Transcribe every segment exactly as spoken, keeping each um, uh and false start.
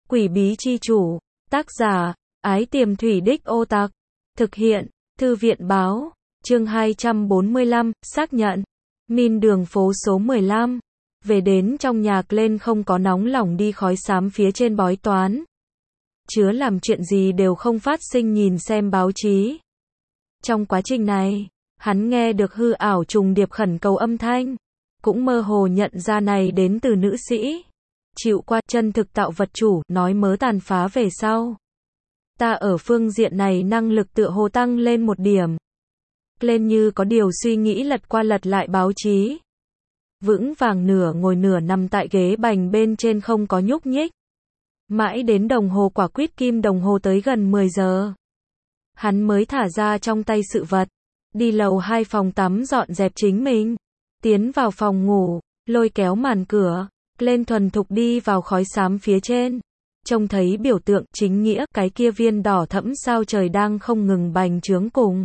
Quỷ bí chi chủ, tác giả, Ái Tiềm Thủy Đích Ô Tặc, thực hiện, Thư viện báo, chương hai trăm bốn mươi lăm, xác nhận, min đường phố số mười lăm, về đến trong nhà lên không có nóng lòng đi khói xám phía trên bói toán. Chứa làm chuyện gì đều không phát sinh nhìn xem báo chí. Trong quá trình này, hắn nghe được hư ảo trùng điệp khẩn cầu âm thanh, cũng mơ hồ nhận ra này đến từ nữ sĩ. Chịu qua chân thực tạo vật chủ, nói mớ tàn phá về sau. Ta ở phương diện này năng lực tựa hồ tăng lên một điểm. Lên như có điều suy nghĩ lật qua lật lại báo chí. Vững vàng nửa ngồi nửa nằm tại ghế bành bên trên không có nhúc nhích. Mãi đến đồng hồ quả quýt kim đồng hồ tới gần mười giờ. Hắn mới thả ra trong tay sự vật. Đi lầu hai phòng tắm dọn dẹp chính mình. Tiến vào phòng ngủ, lôi kéo màn cửa. Lên thuần thục đi vào khói xám phía trên. Trông thấy biểu tượng chính nghĩa cái kia viên đỏ thẫm sao trời đang không ngừng bành trướng cùng.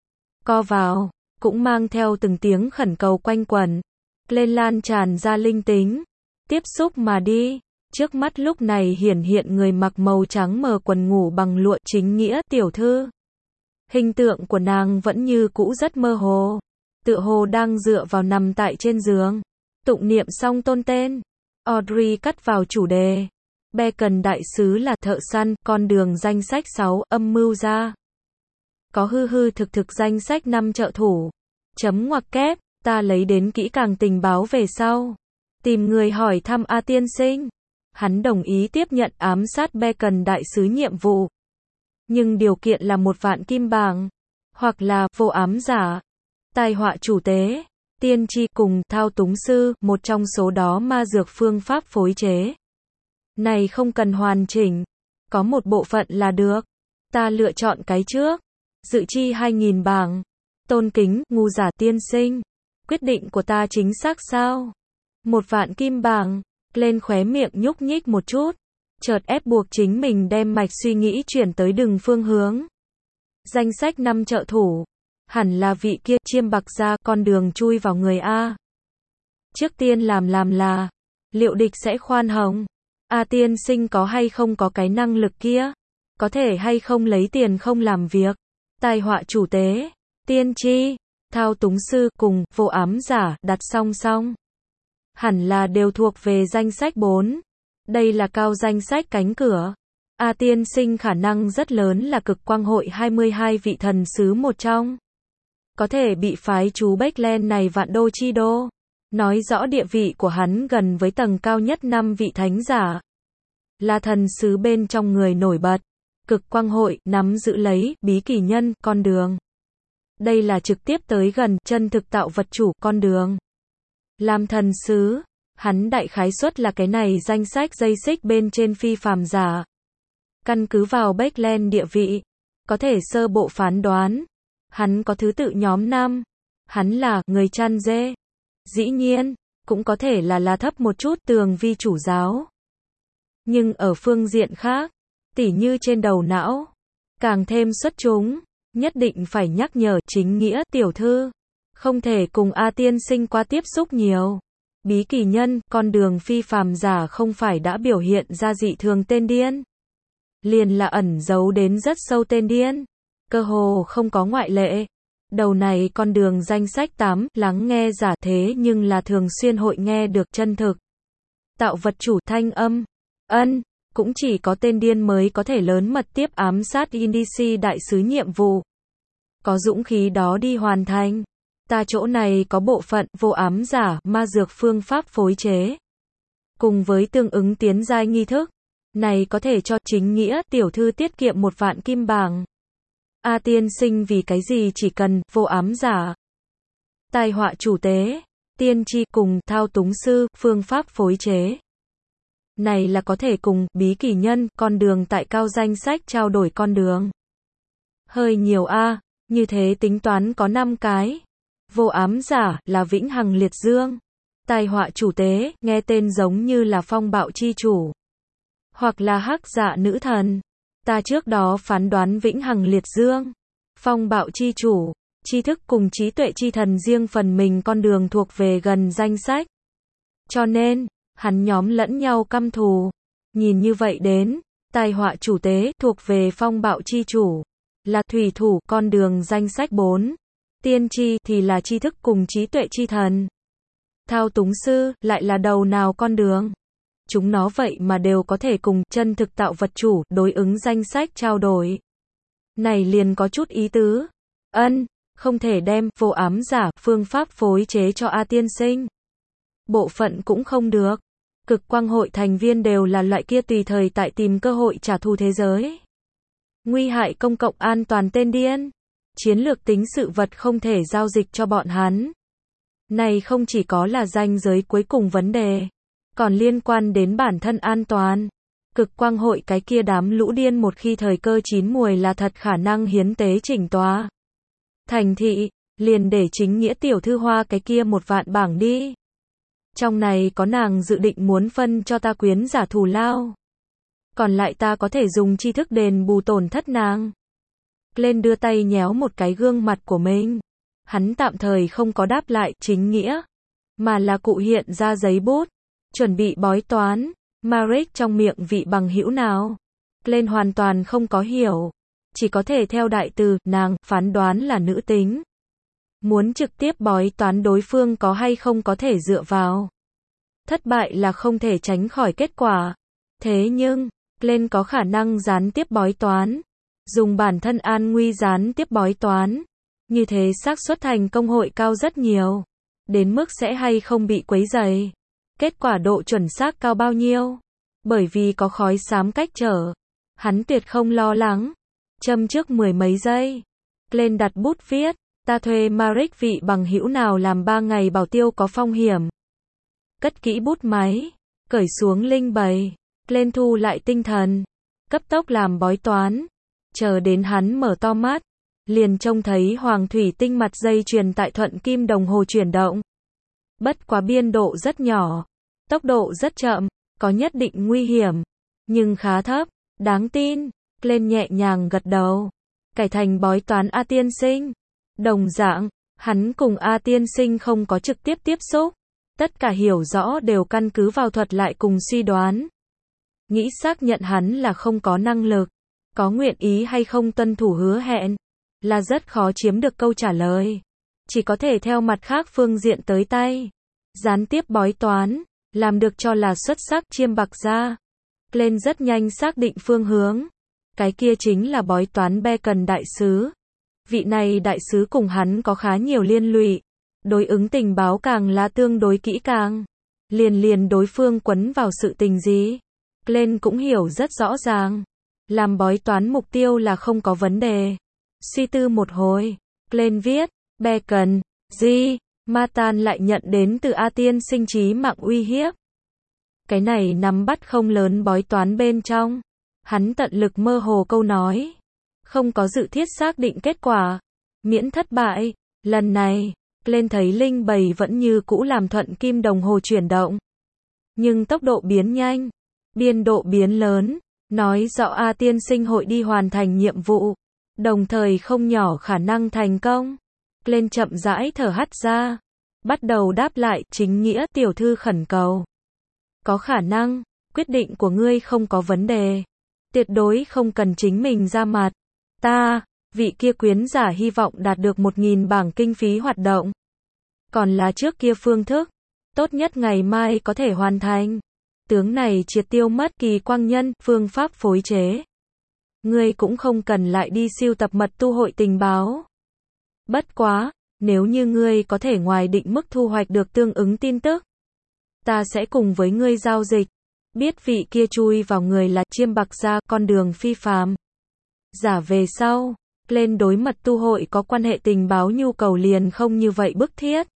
Co vào, cũng mang theo từng tiếng khẩn cầu quanh quẩn. Lên lan tràn ra linh tính. Tiếp xúc mà đi. Trước mắt lúc này hiển hiện người mặc màu trắng mờ quần ngủ bằng lụa chính nghĩa tiểu thư. Hình tượng của nàng vẫn như cũ rất mơ hồ. Tựa hồ đang dựa vào nằm tại trên giường. Tụng niệm xong tôn tên. Audrey cắt vào chủ đề. Bacon đại sứ là thợ săn, con đường danh sách sáu, âm mưu ra. Có hư hư thực thực danh sách năm trợ thủ. Chấm ngoặc kép, ta lấy đến kỹ càng tình báo về sau. Tìm người hỏi thăm A tiên sinh. Hắn đồng ý tiếp nhận ám sát Bacon đại sứ nhiệm vụ. Nhưng điều kiện là một vạn kim bảng. Hoặc là vô ám giả. Tai họa chủ tế. Tiên tri cùng thao túng sư, một trong số đó ma dược phương pháp phối chế. Này không cần hoàn chỉnh. Có một bộ phận là được. Ta lựa chọn cái trước. Dự chi hai nghìn bảng. Tôn kính, ngu giả tiên sinh. Quyết định của ta chính xác sao? Một vạn kim bảng. Lên khóe miệng nhúc nhích một chút. Chợt ép buộc chính mình đem mạch suy nghĩ chuyển tới đường phương hướng. Danh sách năm trợ thủ. Hẳn là vị kia chiêm bạc ra con đường chui vào người A. Trước tiên làm làm là. Liệu địch sẽ khoan hồng? A tiên sinh có hay không có cái năng lực kia? Có thể hay không lấy tiền không làm việc? Tai họa chủ tế, tiên tri, thao túng sư cùng vô ám giả đặt song song. Hẳn là đều thuộc về danh sách bốn. Đây là cao danh sách cánh cửa. A tiên sinh khả năng rất lớn là cực quang hội hai mươi hai vị thần sứ một trong. Có thể bị phái chú Bacon này vạn đô chi đô. Nói rõ địa vị của hắn gần với tầng cao nhất năm vị thánh giả. Là thần sứ bên trong người nổi bật. Cực quang hội nắm giữ lấy bí kỳ nhân con đường. Đây là trực tiếp tới gần chân thực tạo vật chủ con đường. Làm thần sứ, hắn đại khái suất là cái này danh sách dây xích bên trên phi phàm giả. Căn cứ vào Bacon địa vị, có thể sơ bộ phán đoán. Hắn có thứ tự nhóm năm. Hắn là người chăn dê. Dĩ nhiên, cũng có thể là là thấp một chút tường vi chủ giáo. Nhưng ở phương diện khác, tỉ như trên đầu não, càng thêm xuất chúng, nhất định phải nhắc nhở chính nghĩa tiểu thư. Không thể cùng A tiên sinh qua tiếp xúc nhiều. Bí kỳ nhân, con đường phi phàm giả không phải đã biểu hiện ra dị thường tên điên. Liền là ẩn giấu đến rất sâu tên điên. Cơ hồ không có ngoại lệ. Đầu này con đường danh sách tám, lắng nghe giả thế nhưng là thường xuyên hội nghe được chân thực. Tạo vật chủ thanh âm. Ân, cũng chỉ có tên điên mới có thể lớn mật tiếp ám sát Indici đại sứ nhiệm vụ. Có dũng khí đó đi hoàn thành. Ta chỗ này có bộ phận vô ám giả, ma dược phương pháp phối chế. Cùng với tương ứng tiến giai nghi thức. Này có thể cho chính nghĩa tiểu thư tiết kiệm một vạn kim bảng. A tiên sinh vì cái gì chỉ cần vô ám giả. Tai họa chủ tế, tiên tri cùng thao túng sư, phương pháp phối chế. Này là có thể cùng bí kỳ nhân, con đường tại cao danh sách trao đổi con đường. Hơi nhiều a, như thế tính toán có năm cái. Vô ám giả là vĩnh hằng liệt dương. Tai họa chủ tế, nghe tên giống như là phong bạo chi chủ. Hoặc là hắc dạ nữ thần. Ta trước đó phán đoán vĩnh hằng liệt dương, phong bạo chi chủ, tri thức cùng trí tuệ chi thần riêng phần mình con đường thuộc về gần danh sách. Cho nên, hắn nhóm lẫn nhau căm thù. Nhìn như vậy đến, tai họa chủ tế thuộc về phong bạo chi chủ, là thủy thủ con đường danh sách bốn. Tiên tri thì là tri thức cùng trí tuệ chi thần. Thao túng sư lại là đầu nào con đường. Chúng nó vậy mà đều có thể cùng chân thực tạo vật chủ đối ứng danh sách trao đổi. Này liền có chút ý tứ. Ân, không thể đem vô ám giả phương pháp phối chế cho A tiên sinh. Bộ phận cũng không được. Cực quang hội thành viên đều là loại kia tùy thời tại tìm cơ hội trả thù thế giới. Nguy hại công cộng an toàn tên điên. Chiến lược tính sự vật không thể giao dịch cho bọn hắn. Này không chỉ có là ranh giới cuối cùng vấn đề, còn liên quan đến bản thân an toàn. Cực quang hội cái kia đám lũ điên một khi thời cơ chín muồi là thật khả năng hiến tế chỉnh tòa thành thị, liền để chính nghĩa tiểu thư Hoa cái kia một vạn bảng đi. Trong này có nàng dự định muốn phân cho ta quyến giả thù lao. Còn lại ta có thể dùng tri thức đền bù tổn thất nàng. Lên đưa tay nhéo một cái gương mặt của mình. Hắn tạm thời không có đáp lại chính nghĩa, mà là cụ hiện ra giấy bút, chuẩn bị bói toán. Marek trong miệng vị bằng hữu nào. Lên hoàn toàn không có hiểu. Chỉ có thể theo đại từ, nàng, phán đoán là nữ tính. Muốn trực tiếp bói toán đối phương có hay không có thể dựa vào. Thất bại là không thể tránh khỏi kết quả. Thế nhưng, lên có khả năng gián tiếp bói toán. Dùng bản thân an nguy gián tiếp bói toán. Như thế xác suất thành công hội cao rất nhiều. Đến mức sẽ hay không bị quấy rầy. Kết quả độ chuẩn xác cao bao nhiêu? Bởi vì có khói xám cách trở. Hắn tuyệt không lo lắng. Châm trước mười mấy giây. Lên đặt bút viết. Ta thuê Marek vị bằng hữu nào làm ba ngày bảo tiêu có phong hiểm. Cất kỹ bút máy. Cởi xuống linh bày. Lên thu lại tinh thần. Cấp tốc làm bói toán. Chờ đến hắn mở to mắt. Liền trông thấy hoàng thủy tinh mặt dây chuyền tại thuận kim đồng hồ chuyển động. Bất quá biên độ rất nhỏ. Tốc độ rất chậm. Có nhất định nguy hiểm. Nhưng khá thấp. Đáng tin. Lên nhẹ nhàng gật đầu. Cải thành bói toán A tiên sinh. Đồng dạng, hắn cùng A tiên sinh không có trực tiếp tiếp xúc. Tất cả hiểu rõ đều căn cứ vào thuật lại cùng suy đoán. Nghĩ xác nhận hắn là không có năng lực. Có nguyện ý hay không tuân thủ hứa hẹn. Là rất khó chiếm được câu trả lời. Chỉ có thể theo mặt khác phương diện tới tay. Gián tiếp bói toán. Làm được cho là xuất sắc chiêm bạc ra. Lên rất nhanh xác định phương hướng. Cái kia chính là bói toán Bacon đại sứ. Vị này đại sứ cùng hắn có khá nhiều liên lụy. Đối ứng tình báo càng là tương đối kỹ càng. Liền liền đối phương quấn vào sự tình gì. Glenn cũng hiểu rất rõ ràng. Làm bói toán mục tiêu là không có vấn đề. Suy tư một hồi. Glenn viết. Bacon. Gì? Matan lại nhận đến từ A tiên sinh trí mạng uy hiếp. Cái này nắm bắt không lớn bói toán bên trong. Hắn tận lực mơ hồ câu nói. Không có dự thiết xác định kết quả. Miễn thất bại. Lần này, lên thấy linh bầy vẫn như cũ làm thuận kim đồng hồ chuyển động. Nhưng tốc độ biến nhanh. Biên độ biến lớn. Nói rõ A tiên sinh hội đi hoàn thành nhiệm vụ. Đồng thời không nhỏ khả năng thành công. Lên chậm rãi thở hắt ra. Bắt đầu đáp lại chính nghĩa tiểu thư khẩn cầu. Có khả năng. Quyết định của ngươi không có vấn đề. Tuyệt đối không cần chính mình ra mặt. Ta, vị kia quyến giả hy vọng đạt được một nghìn bảng kinh phí hoạt động. Còn là trước kia phương thức. Tốt nhất ngày mai có thể hoàn thành. Tướng này triệt tiêu mất kỳ quang nhân, phương pháp phối chế. Ngươi cũng không cần lại đi siêu tập mật tu hội tình báo. Bất quá, nếu như ngươi có thể ngoài định mức thu hoạch được tương ứng tin tức. Ta sẽ cùng với ngươi giao dịch. Biết vị kia chui vào người là chiêm bạc ra con đường phi phàm. Giả về sau, lên đối mật tu hội có quan hệ tình báo nhu cầu liền không như vậy bức thiết.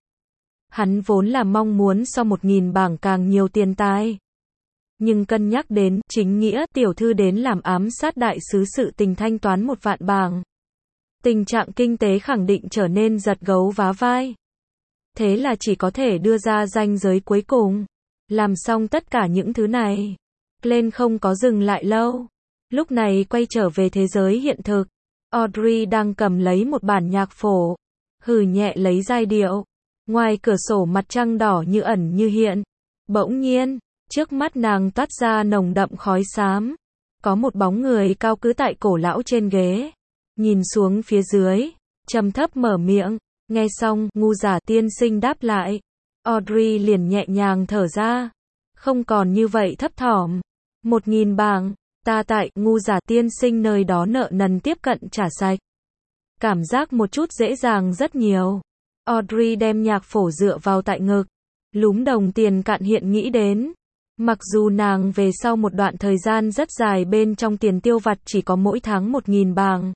Hắn vốn là mong muốn so một nghìn bảng càng nhiều tiền tài. Nhưng cân nhắc đến chính nghĩa tiểu thư đến làm ám sát đại sứ sự tình thanh toán một vạn bảng. Tình trạng kinh tế khẳng định trở nên giật gấu vá vai. Thế là chỉ có thể đưa ra ranh giới cuối cùng. Làm xong tất cả những thứ này. Lên không có dừng lại lâu. Lúc này quay trở về thế giới hiện thực. Audrey đang cầm lấy một bản nhạc phổ. Hừ nhẹ lấy giai điệu. Ngoài cửa sổ mặt trăng đỏ như ẩn như hiện. Bỗng nhiên, Trước mắt nàng toát ra nồng đậm khói xám. Có một bóng người cao cứ tại cổ lão trên ghế. Nhìn xuống phía dưới, trầm thấp mở miệng. Nghe xong, ngu giả tiên sinh đáp lại. Audrey liền nhẹ nhàng thở ra. Không còn như vậy thấp thỏm. Một nghìn bảng, ta tại ngu giả tiên sinh nơi đó nợ nần tiếp cận trả sạch. Cảm giác một chút dễ dàng rất nhiều. Audrey đem nhạc phổ dựa vào tại ngực. Lúm đồng tiền cạn hiện nghĩ đến. Mặc dù nàng về sau một đoạn thời gian rất dài bên trong tiền tiêu vặt chỉ có mỗi tháng một nghìn bảng.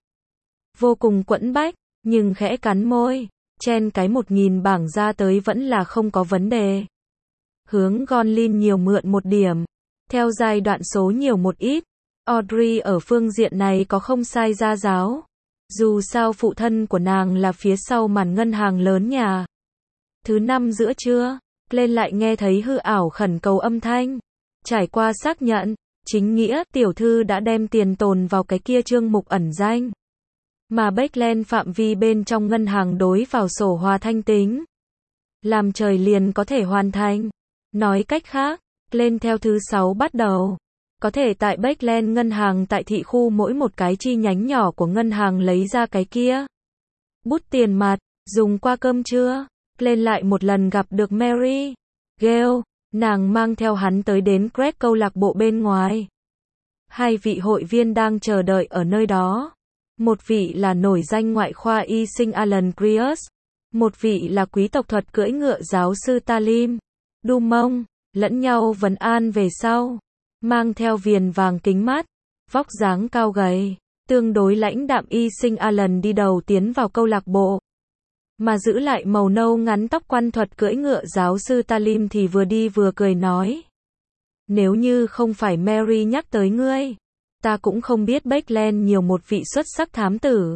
Vô cùng quẫn bách, nhưng khẽ cắn môi. Chen cái một nghìn bảng ra tới vẫn là không có vấn đề. Hướng Gonlin nhiều mượn một điểm. Theo giai đoạn số nhiều một ít. Audrey ở phương diện này có không sai gia giáo. Dù sao phụ thân của nàng là phía sau màn ngân hàng lớn nhà. Thứ năm giữa trưa, lên lại nghe thấy hư ảo khẩn cầu âm thanh. Trải qua xác nhận, chính nghĩa tiểu thư đã đem tiền tồn vào cái kia chương mục ẩn danh. Mà Backland phạm vi bên trong ngân hàng đối vào sổ hòa thanh tính. Làm trời liền có thể hoàn thành. Nói cách khác, lên theo thứ sáu bắt đầu. Có thể tại Backland ngân hàng tại thị khu mỗi một cái chi nhánh nhỏ của ngân hàng lấy ra cái kia. Bút tiền mặt, dùng qua cơm trưa. Lên lại một lần gặp được Mary. Gale, nàng mang theo hắn tới đến Greg câu lạc bộ bên ngoài. Hai vị hội viên đang chờ đợi ở nơi đó. Một vị là nổi danh ngoại khoa y sinh Alan Greers. Một vị là quý tộc thuật cưỡi ngựa giáo sư Talim. Dumont, lẫn nhau vấn an về sau. Mang theo viền vàng kính mắt. Vóc dáng cao gầy. Tương đối lãnh đạm y sinh Alan đi đầu tiến vào câu lạc bộ. Mà giữ lại màu nâu ngắn tóc quan thuật cưỡi ngựa giáo sư Talim thì vừa đi vừa cười nói. Nếu như không phải Mary nhắc tới ngươi, ta cũng không biết Backland nhiều một vị xuất sắc thám tử.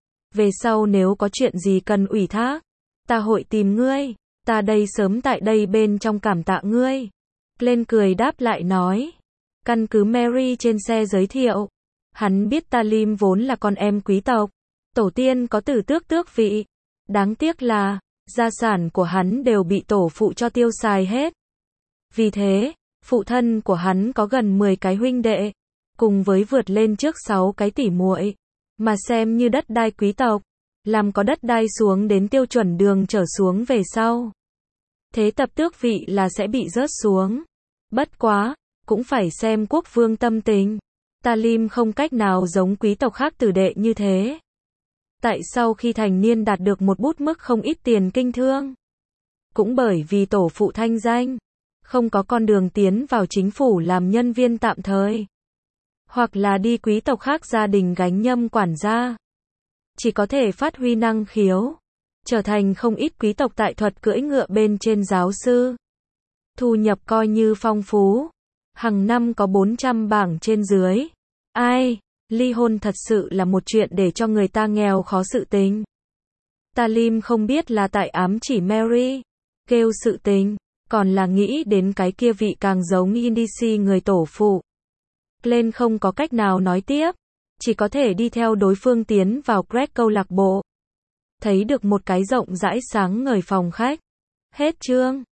Về sau nếu có chuyện gì cần ủy thác, ta hội tìm ngươi, ta đây sớm tại đây bên trong cảm tạ ngươi. Lên cười đáp lại nói. Căn cứ Mary trên xe giới thiệu, hắn biết Talim vốn là con em quý tộc, tổ tiên có tử tước tước vị. Đáng tiếc là, gia sản của hắn đều bị tổ phụ cho tiêu xài hết. Vì thế, phụ thân của hắn có gần mười cái huynh đệ, cùng với vượt lên trước sáu cái tỉ muội, mà xem như đất đai quý tộc, làm có đất đai xuống đến tiêu chuẩn đường trở xuống về sau. Thế tập tước vị là sẽ bị rớt xuống. Bất quá, cũng phải xem quốc vương tâm tình. Talim không cách nào giống quý tộc khác tử đệ như thế. Tại sau khi thành niên đạt được một bút mức không ít tiền kinh thương. Cũng bởi vì tổ phụ thanh danh, không có con đường tiến vào chính phủ làm nhân viên tạm thời. Hoặc là đi quý tộc khác gia đình gánh nhâm quản gia. Chỉ có thể phát huy năng khiếu. Trở thành không ít quý tộc tại thuật cưỡi ngựa bên trên giáo sư. Thu nhập coi như phong phú. Hằng năm có bốn trăm bảng trên dưới. Ai? Ly hôn thật sự là một chuyện để cho người ta nghèo khó sự tình. Talim không biết là tại ám chỉ Mary, kêu sự tình, còn là nghĩ đến cái kia vị càng giống Indici người tổ phụ. Lên không có cách nào nói tiếp, chỉ có thể đi theo đối phương tiến vào Greg câu lạc bộ. Thấy được một cái rộng rãi sáng ngời phòng khách. Hết chương.